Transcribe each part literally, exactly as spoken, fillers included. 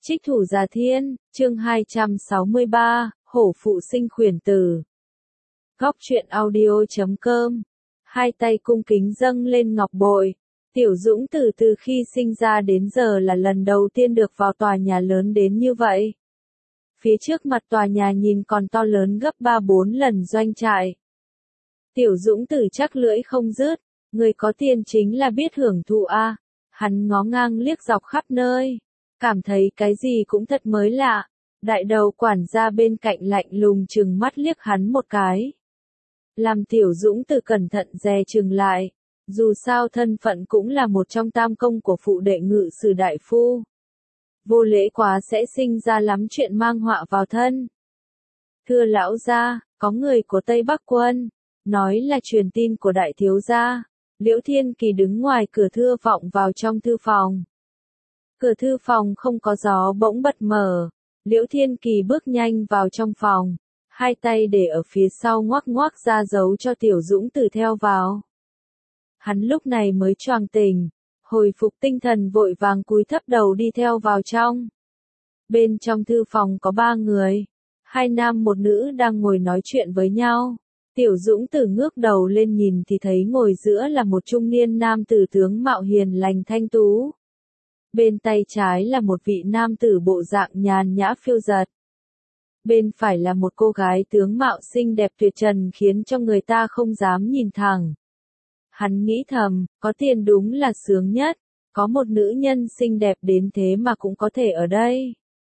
Trích Thủ Già Thiên, chương hai trăm sáu mươi ba, Hổ Phụ Sinh Khuyển Tử. Góc truyện audio chấm com. Hai tay cung kính dâng lên ngọc bội. Tiểu Dũng Tử từ khi sinh ra đến giờ là lần đầu tiên được vào tòa nhà lớn đến như vậy. Phía trước mặt tòa nhà nhìn còn to lớn gấp ba bốn lần doanh trại. Tiểu Dũng Tử chắc lưỡi không dứt, người có tiền chính là biết hưởng thụ a. À. Hắn ngó ngang liếc dọc khắp nơi, cảm thấy cái gì cũng thật mới lạ. Đại đầu quản gia bên cạnh lạnh lùng chừng mắt liếc hắn một cái. Làm Tiểu Dũng Tử cẩn thận dè chừng lại, dù sao thân phận cũng là một trong tam công của phụ đệ ngự sử đại phu. Vô lễ quá sẽ sinh ra lắm chuyện mang họa vào thân. Thưa lão gia, có người của Tây Bắc quân, nói là truyền tin của đại thiếu gia. Liễu Thiên Kỳ đứng ngoài cửa thư vọng vào trong thư phòng. Cửa thư phòng không có gió bỗng bật mở. Liễu Thiên Kỳ bước nhanh vào trong phòng, hai tay để ở phía sau ngoắc ngoắc ra dấu cho Tiểu Dũng Tử theo vào. Hắn lúc này mới choàng tỉnh, hồi phục tinh thần vội vàng cúi thấp đầu đi theo vào trong. Bên trong thư phòng có ba người, hai nam một nữ đang ngồi nói chuyện với nhau. Tiểu Dũng Tử ngước đầu lên nhìn thì thấy ngồi giữa là một trung niên nam tử tướng mạo hiền lành thanh tú. Bên tay trái là một vị nam tử bộ dạng nhàn nhã phiêu dật. Bên phải là một cô gái tướng mạo xinh đẹp tuyệt trần khiến cho người ta không dám nhìn thẳng. Hắn nghĩ thầm, có tiền đúng là sướng nhất, có một nữ nhân xinh đẹp đến thế mà cũng có thể ở đây.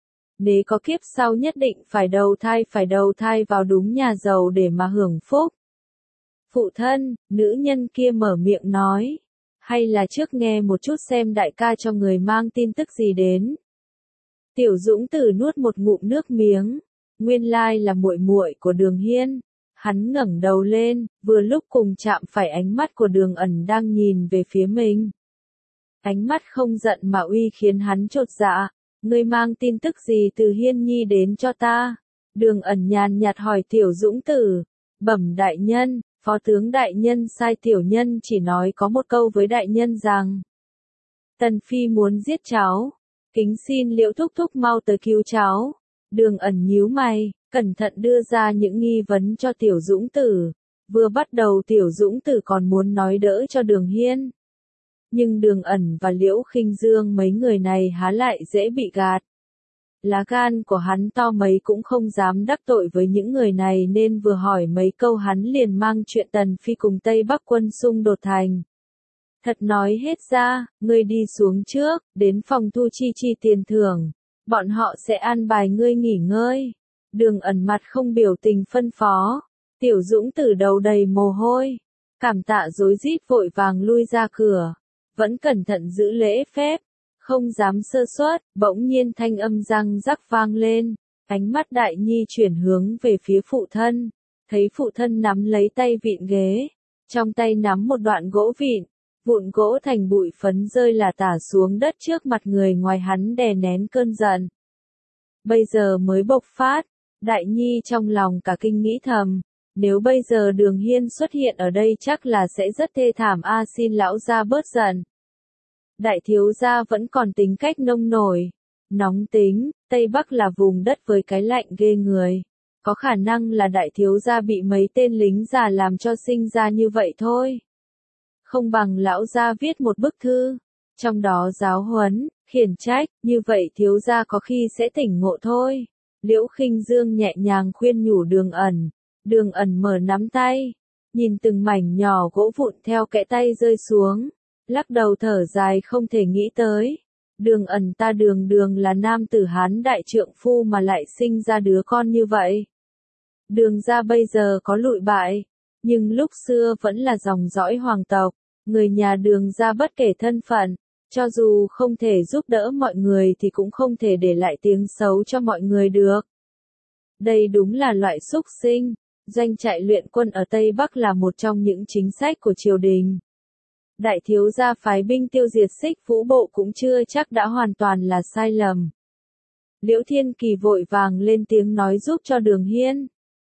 Nếu có kiếp sau nhất định phải đầu thai phải đầu thai vào đúng nhà giàu để mà hưởng phúc. Phụ thân, nữ nhân kia mở miệng nói. Hay là trước nghe một chút xem đại ca cho người mang tin tức gì đến. Tiểu Dũng Tử nuốt một ngụm nước miếng, nguyên lai là muội muội của Đường Hiên. Hắn ngẩng đầu lên, vừa lúc cùng chạm phải ánh mắt của Đường Ẩn đang nhìn về phía mình. Ánh mắt không giận mà uy khiến hắn chột dạ. Ngươi mang tin tức gì từ Hiên Nhi đến cho ta? Đường Ẩn nhàn nhạt hỏi Tiểu Dũng Tử. Bẩm đại nhân, phó tướng đại nhân sai tiểu nhân chỉ nói có một câu với đại nhân rằng Tần Phi muốn giết cháu, kính xin Liễu thúc thúc mau tới cứu cháu. Đường Ẩn nhíu mày, cẩn thận đưa ra những nghi vấn cho Tiểu Dũng Tử. Vừa bắt đầu Tiểu Dũng Tử còn muốn nói đỡ cho Đường Hiên. Nhưng Đường Ẩn và Liễu Khinh Dương mấy người này há lại dễ bị gạt. Lá gan của hắn to mấy cũng không dám đắc tội với những người này nên vừa hỏi mấy câu hắn liền mang chuyện Tần Phi cùng Tây Bắc quân xung đột thành. Thật nói hết ra, ngươi đi xuống trước, đến phòng thu chi chi tiền thưởng, bọn họ sẽ an bài ngươi nghỉ ngơi. Đường Ẩn mặt không biểu tình phân phó, Tiểu Dũng Tử đầu đầy mồ hôi, cảm tạ rối rít vội vàng lui ra cửa, vẫn cẩn thận giữ lễ phép. Không dám sơ suất, bỗng nhiên thanh âm răng rắc vang lên, ánh mắt Đại Nhi chuyển hướng về phía phụ thân, thấy phụ thân nắm lấy tay vịn ghế, trong tay nắm một đoạn gỗ vịn, vụn gỗ thành bụi phấn rơi là tả xuống đất trước mặt người ngoài hắn đè nén cơn giận. Bây giờ mới bộc phát, Đại Nhi trong lòng cả kinh nghĩ thầm, nếu bây giờ Đường Hiên xuất hiện ở đây chắc là sẽ rất thê thảm a xin lão gia bớt giận. Đại thiếu gia vẫn còn tính cách nông nổi, nóng tính, Tây Bắc là vùng đất với cái lạnh ghê người. Có khả năng là đại thiếu gia bị mấy tên lính già làm cho sinh ra như vậy thôi. Không bằng lão gia viết một bức thư, trong đó giáo huấn, khiển trách, như vậy thiếu gia có khi sẽ tỉnh ngộ thôi. Liễu Khinh Dương nhẹ nhàng khuyên nhủ Đường Ẩn, Đường Ẩn mở nắm tay, nhìn từng mảnh nhỏ gỗ vụn theo kẽ tay rơi xuống. Lắc đầu thở dài không thể nghĩ tới. Đường Ẩn ta đường đường là nam tử Hán đại trượng phu mà lại sinh ra đứa con như vậy. Đường gia bây giờ có lụi bại, nhưng lúc xưa vẫn là dòng dõi hoàng tộc. Người nhà Đường gia bất kể thân phận, cho dù không thể giúp đỡ mọi người thì cũng không thể để lại tiếng xấu cho mọi người được. Đây đúng là loại xúc sinh. Doanh trại luyện quân ở Tây Bắc là một trong những chính sách của triều đình. Đại thiếu gia phái binh tiêu diệt Xích Vũ bộ cũng chưa chắc đã hoàn toàn là sai lầm. Liễu Thiên Kỳ vội vàng lên tiếng nói giúp cho Đường Hiên.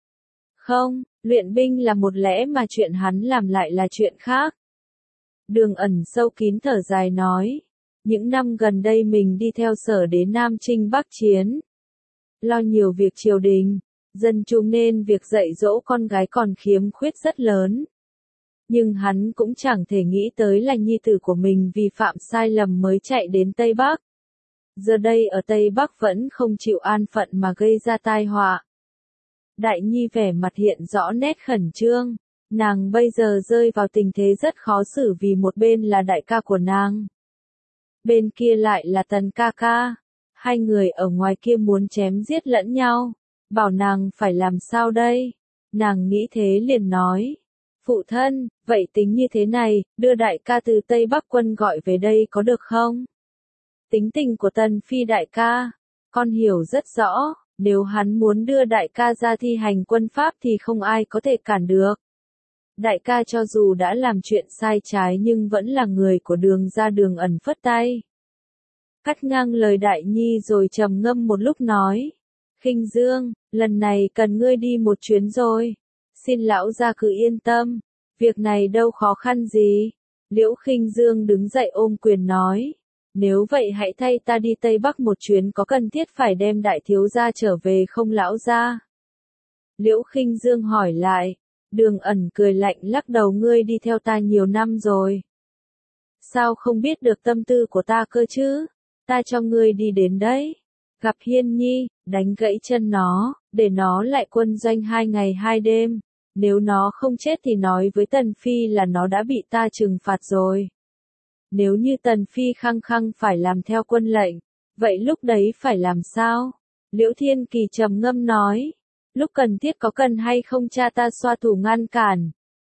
Không, luyện binh là một lẽ mà chuyện hắn làm lại là chuyện khác. Đường Ẩn sâu kín thở dài nói, Những năm gần đây mình đi theo Sở Đế Nam Chinh Bắc chiến. Lo nhiều việc triều đình, dân chúng nên việc dạy dỗ con gái còn khiếm khuyết rất lớn. Nhưng hắn cũng chẳng thể nghĩ tới là nhi tử của mình vi phạm sai lầm mới chạy đến Tây Bắc. Giờ đây ở Tây Bắc vẫn không chịu an phận mà gây ra tai họa. Đại Nhi vẻ mặt hiện rõ nét khẩn trương, nàng bây giờ rơi vào tình thế rất khó xử vì một bên là đại ca của nàng. Bên kia lại là Tần ca ca, hai người ở ngoài kia muốn chém giết lẫn nhau, bảo nàng phải làm sao đây? Nàng nghĩ thế liền nói, phụ thân, vậy tính như thế này, đưa đại ca từ Tây Bắc quân gọi về đây có được không? Tính tình của Tần Phi đại ca, con hiểu rất rõ, nếu hắn muốn đưa đại ca ra thi hành quân pháp thì không ai có thể cản được. Đại ca cho dù đã làm chuyện sai trái nhưng vẫn là người của Đường gia. Đường ẩn phất tay, cắt ngang lời Đại Nhi rồi trầm ngâm một lúc nói, Khinh Dương, lần này cần ngươi đi một chuyến rồi. Xin lão gia cứ yên tâm, việc này đâu khó khăn gì. Liễu Khinh Dương đứng dậy ôm quyền nói, nếu vậy hãy thay ta đi Tây Bắc một chuyến, có cần thiết phải đem đại thiếu gia trở về không lão gia? Liễu Khinh Dương hỏi lại. Đường ẩn cười lạnh lắc đầu, ngươi đi theo ta nhiều năm rồi. Sao không biết được tâm tư của ta cơ chứ? Ta cho ngươi đi đến đấy. Gặp Hiên Nhi, đánh gãy chân nó, để nó lại quân doanh hai ngày hai đêm. Nếu nó không chết thì nói với Tần Phi là nó đã bị ta trừng phạt rồi. Nếu như Tần Phi khăng khăng phải làm theo quân lệnh, vậy lúc đấy phải làm sao? Liễu Thiên Kỳ trầm ngâm nói. Lúc cần thiết có cần hay không cha ta xoa thủ ngăn cản?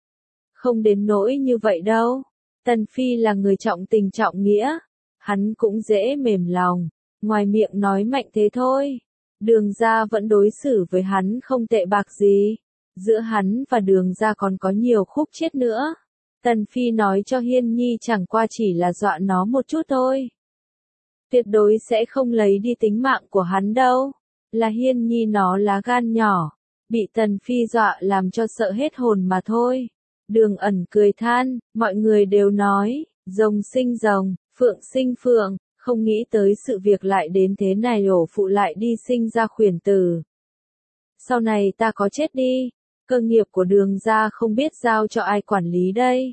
Không đến nỗi như vậy đâu. Tần Phi là người trọng tình trọng nghĩa. Hắn cũng dễ mềm lòng. Ngoài miệng nói mạnh thế thôi. Đường gia vẫn đối xử với hắn không tệ bạc gì. Giữa hắn và Đường gia còn có nhiều khúc chiết nữa. Tần Phi nói cho Hiên Nhi chẳng qua chỉ là dọa nó một chút thôi. Tuyệt đối sẽ không lấy đi tính mạng của hắn đâu. Là Hiên Nhi nó lá gan nhỏ, bị Tần Phi dọa làm cho sợ hết hồn mà thôi. Đường ẩn cười than, mọi người đều nói, rồng sinh rồng, phượng sinh phượng, không nghĩ tới sự việc lại đến thế này, ổ phụ lại đi sinh ra khuyển tử. Sau này ta có chết đi, cơ nghiệp của Đường gia không biết giao cho ai quản lý đây.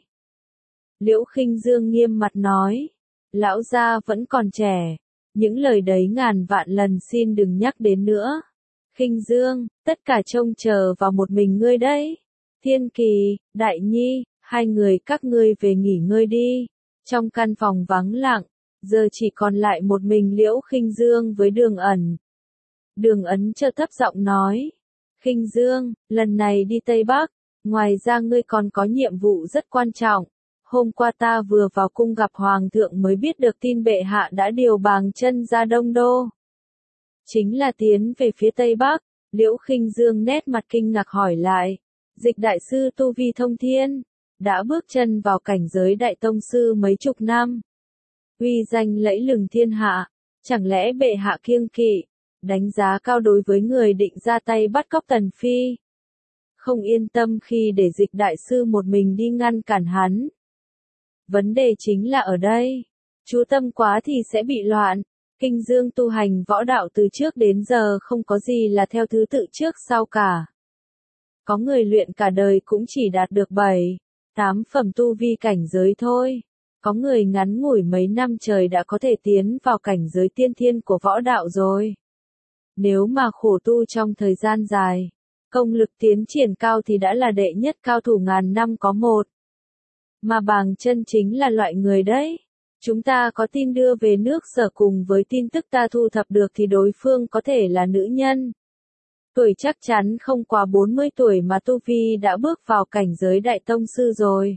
Liễu Khinh Dương nghiêm mặt nói, lão gia vẫn còn trẻ. Những lời đấy ngàn vạn lần xin đừng nhắc đến nữa. Khinh Dương, tất cả trông chờ vào một mình ngươi đấy. Thiên Kỳ, Đại Nhi, hai người các ngươi về nghỉ ngơi đi. Trong căn phòng vắng lặng, giờ chỉ còn lại một mình Liễu Khinh Dương với Đường ẩn. Đường ấn chợt thấp giọng nói, Khinh Dương, lần này đi Tây Bắc, ngoài ra ngươi còn có nhiệm vụ rất quan trọng. Hôm qua ta vừa vào cung gặp Hoàng thượng mới biết được tin bệ hạ đã điều Bàng Chân ra Đông Đô. Chính là tiến về phía Tây Bắc. Liễu Khinh Dương nét mặt kinh ngạc hỏi lại. Dịch đại sư tu vi thông thiên, đã bước chân vào cảnh giới đại tông sư mấy chục năm. Uy danh lẫy lừng thiên hạ, chẳng lẽ bệ hạ kiêng kỵ, đánh giá cao đối với người định ra tay bắt cóc Tần Phi? Không yên tâm khi để dịch đại sư một mình đi ngăn cản hắn. Vấn đề chính là ở đây, chú tâm quá thì sẽ bị loạn. Khinh Dương tu hành võ đạo từ trước đến giờ không có gì là theo thứ tự trước sau cả. Có người luyện cả đời cũng chỉ đạt được bảy, tám phẩm tu vi cảnh giới thôi. Có người ngắn ngủi mấy năm trời đã có thể tiến vào cảnh giới tiên thiên của võ đạo rồi. Nếu mà khổ tu trong thời gian dài, công lực tiến triển cao thì đã là đệ nhất cao thủ ngàn năm có một. Mà Bàng Chân chính là loại người đấy. Chúng ta có tin đưa về nước Sở cùng với tin tức ta thu thập được thì đối phương có thể là nữ nhân. Tuổi chắc chắn không quá bốn mươi tuổi mà tu vi đã bước vào cảnh giới đại tông sư rồi.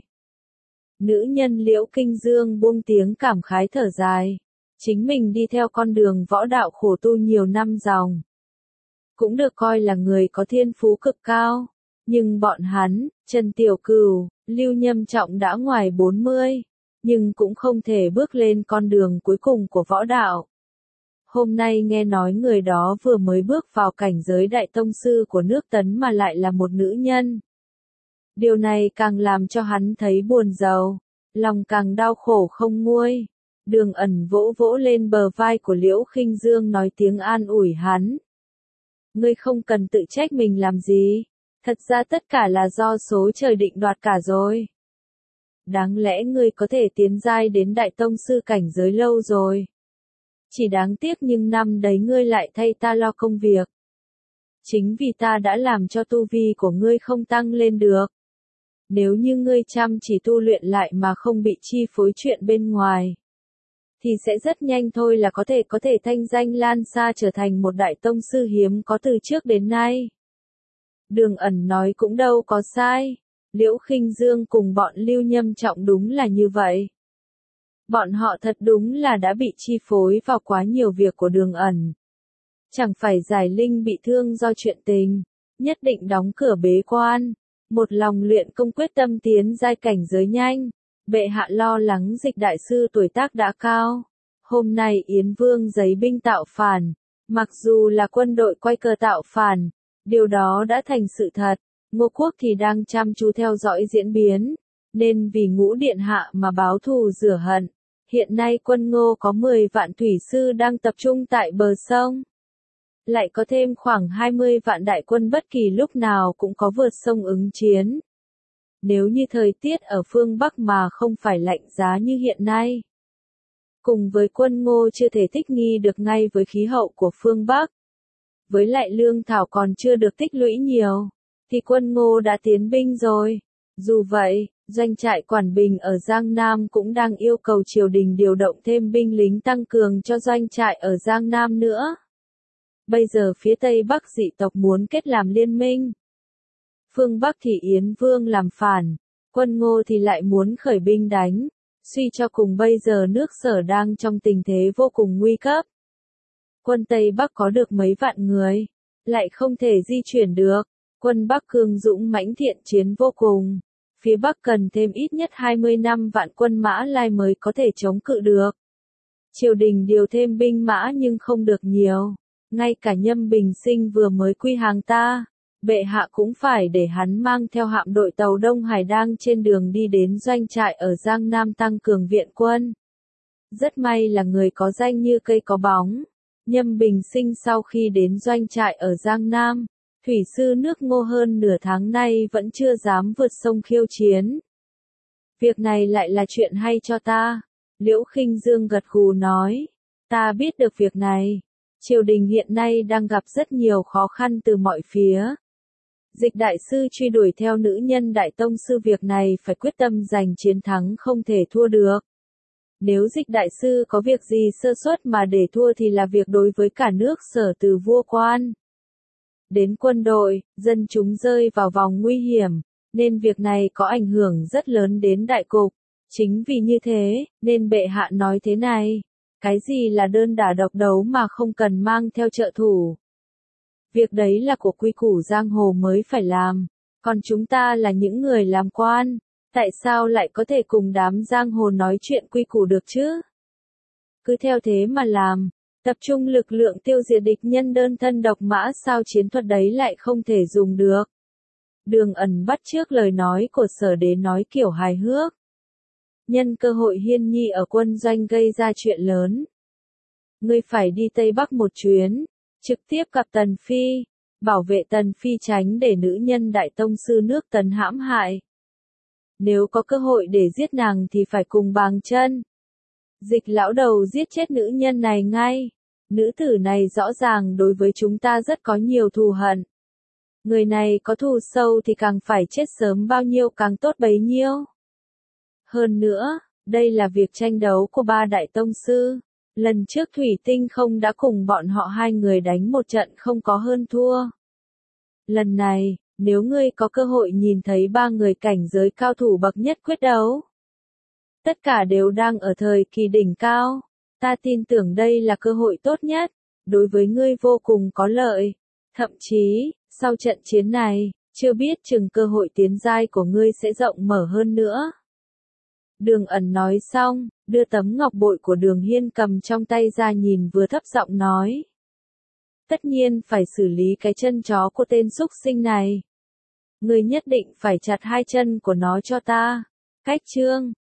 Nữ nhân Liễu Khinh Dương buông tiếng cảm khái thở dài. Chính mình đi theo con đường võ đạo khổ tu nhiều năm dòng. Cũng được coi là người có thiên phú cực cao. Nhưng bọn hắn, Trần Tiểu Cửu, Lưu Nhâm Trọng đã ngoài bốn mươi. Nhưng cũng không thể bước lên con đường cuối cùng của võ đạo. Hôm nay nghe nói người đó vừa mới bước vào cảnh giới đại tông sư của nước Tấn mà lại là một nữ nhân. Điều này càng làm cho hắn thấy buồn rầu, lòng càng đau khổ không nguôi. Đường Ẩn vỗ vỗ lên bờ vai của Liễu Khinh Dương nói tiếng an ủi hắn. Ngươi không cần tự trách mình làm gì, thật ra tất cả là do số trời định đoạt cả rồi. Đáng lẽ ngươi có thể tiến giai đến đại tông sư cảnh giới lâu rồi. Chỉ đáng tiếc nhưng năm đấy ngươi lại thay ta lo công việc. Chính vì ta đã làm cho tu vi của ngươi không tăng lên được. Nếu như ngươi chăm chỉ tu luyện lại mà không bị chi phối chuyện bên ngoài, thì sẽ rất nhanh thôi là có thể có thể thanh danh lan xa trở thành một đại tông sư hiếm có từ trước đến nay. Đường Ẩn nói cũng đâu có sai. Liễu Khinh Dương cùng bọn Lưu Nhâm Trọng đúng là như vậy. Bọn họ thật đúng là đã bị chi phối vào quá nhiều việc của Đường Ẩn. Chẳng phải Giải Linh bị thương do chuyện tình, nhất định đóng cửa bế quan, một lòng luyện công quyết tâm tiến giai cảnh giới nhanh. Bệ hạ lo lắng Dịch đại sư tuổi tác đã cao. Hôm nay Yến Vương giấy binh tạo phản, mặc dù là quân đội quay cờ tạo phản, điều đó đã thành sự thật. Ngô Quốc thì đang chăm chú theo dõi diễn biến, nên vì Ngũ Điện Hạ mà báo thù rửa hận. Hiện nay quân Ngô có mười vạn thủy sư đang tập trung tại bờ sông. Lại có thêm khoảng hai mươi vạn đại quân bất kỳ lúc nào cũng có vượt sông ứng chiến. Nếu như thời tiết ở phương Bắc mà không phải lạnh giá như hiện nay, cùng với quân Ngô chưa thể thích nghi được ngay với khí hậu của phương Bắc, với lại lương thảo còn chưa được tích lũy nhiều, thì quân Ngô đã tiến binh rồi. Dù vậy, doanh trại Quản Bình ở Giang Nam cũng đang yêu cầu triều đình điều động thêm binh lính tăng cường cho doanh trại ở Giang Nam nữa. Bây giờ phía Tây Bắc dị tộc muốn kết làm liên minh. Phương Bắc thì Yến Vương làm phản, quân Ngô thì lại muốn khởi binh đánh. Suy cho cùng bây giờ nước Sở đang trong tình thế vô cùng nguy cấp. Quân Tây Bắc có được mấy vạn người, lại không thể di chuyển được. Quân Bắc cương dũng mãnh thiện chiến vô cùng. Phía Bắc cần thêm ít nhất hai mươi năm vạn quân Mã Lai mới có thể chống cự được. Triều đình điều thêm binh mã nhưng không được nhiều. Ngay cả Nhâm Bình Sinh vừa mới quy hàng ta, bệ hạ cũng phải để hắn mang theo hạm đội tàu Đông Hải đang trên đường đi đến doanh trại ở Giang Nam tăng cường viện quân. Rất may là người có danh như cây có bóng. Nhâm Bình Sinh sau khi đến doanh trại ở Giang Nam, thủy sư nước Ngô hơn nửa tháng nay vẫn chưa dám vượt sông khiêu chiến. Việc này lại là chuyện hay cho ta. Liễu Khinh Dương gật gù nói, ta biết được việc này. Triều đình hiện nay đang gặp rất nhiều khó khăn từ mọi phía. Dịch đại sư truy đuổi theo nữ nhân đại tông sư, việc này phải quyết tâm giành chiến thắng không thể thua được. Nếu Dịch đại sư có việc gì sơ suất mà để thua thì là việc đối với cả nước Sở từ vua quan đến quân đội, dân chúng rơi vào vòng nguy hiểm, nên việc này có ảnh hưởng rất lớn đến đại cục. Chính vì như thế, nên bệ hạ nói thế này, cái gì là đơn đả độc đấu mà không cần mang theo trợ thủ. Việc đấy là của quy củ giang hồ mới phải làm, còn chúng ta là những người làm quan, tại sao lại có thể cùng đám giang hồ nói chuyện quy củ được chứ? Cứ theo thế mà làm, tập trung lực lượng tiêu diệt địch nhân đơn thân độc mã, sao chiến thuật đấy lại không thể dùng được? Đường Ẩn bắt chước lời nói của Sở Đế nói kiểu hài hước. Nhân cơ hội Hiên Nhi ở quân doanh gây ra chuyện lớn. Ngươi phải đi Tây Bắc một chuyến, trực tiếp gặp Tần Phi, bảo vệ Tần Phi tránh để nữ nhân đại tông sư nước Tần hãm hại. Nếu có cơ hội để giết nàng thì phải cùng bàng chân. Dịch lão đầu giết chết nữ nhân này ngay. Nữ tử này rõ ràng đối với chúng ta rất có nhiều thù hận. Người này có thù sâu thì càng phải chết sớm bao nhiêu càng tốt bấy nhiêu. Hơn nữa, đây là việc tranh đấu của ba đại tông sư. Lần trước Thủy Tinh không đã cùng bọn họ hai người đánh một trận không có hơn thua. Lần này, nếu ngươi có cơ hội nhìn thấy ba người cảnh giới cao thủ bậc nhất quyết đấu, tất cả đều đang ở thời kỳ đỉnh cao, ta tin tưởng đây là cơ hội tốt nhất, đối với ngươi vô cùng có lợi. Thậm chí, sau trận chiến này, chưa biết chừng cơ hội tiến giai của ngươi sẽ rộng mở hơn nữa. Đường Ẩn nói xong, đưa tấm ngọc bội của Đường Hiên cầm trong tay ra nhìn vừa thấp giọng nói. Tất nhiên phải xử lý cái chân chó của tên súc sinh này. Ngươi nhất định phải chặt hai chân của nó cho ta. Cách chương